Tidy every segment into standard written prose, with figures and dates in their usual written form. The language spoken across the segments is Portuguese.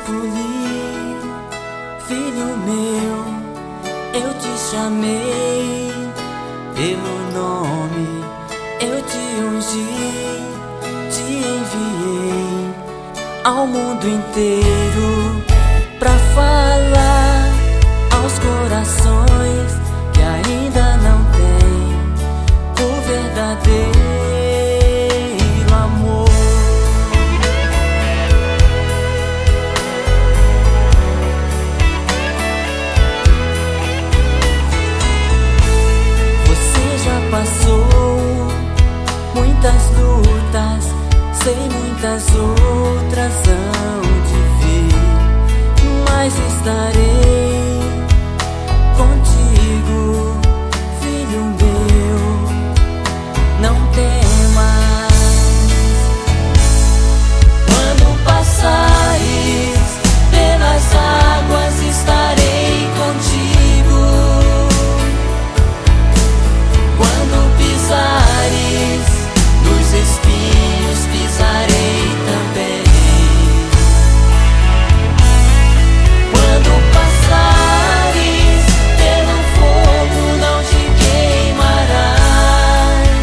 escolhi, filho meu, eu te chamei pelo nome, eu te ungi, te enviei ao mundo inteiro pra falar aos corações que ainda não têm o verdadeiro amor. Você já passou muitas lutas, sei muitas outras hão de vir, mas estarei contigo, filho meu, não temas. Quando passares pelas águas, estarei contigo. Quando pisares nos espinhos, pisarei também. Quando passares pelo fogo, não te queimarás,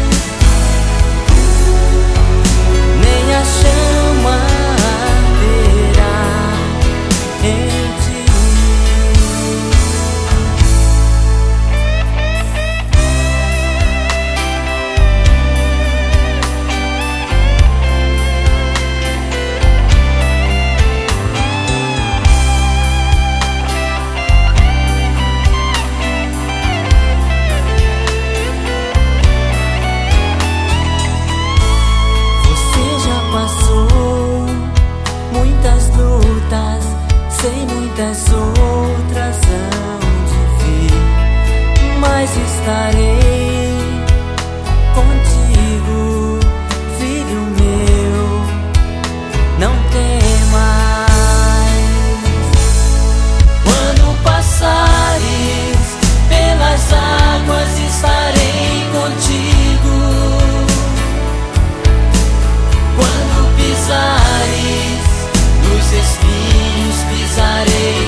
nem a chama arderá em ti. Você já passou muitas lutas, sei muitas outras hão de vir, mas estarei contigo, filho meu, não temas. Quando passares pelas águas, estarei contigo. Quando pisares nos espinhos, pisarei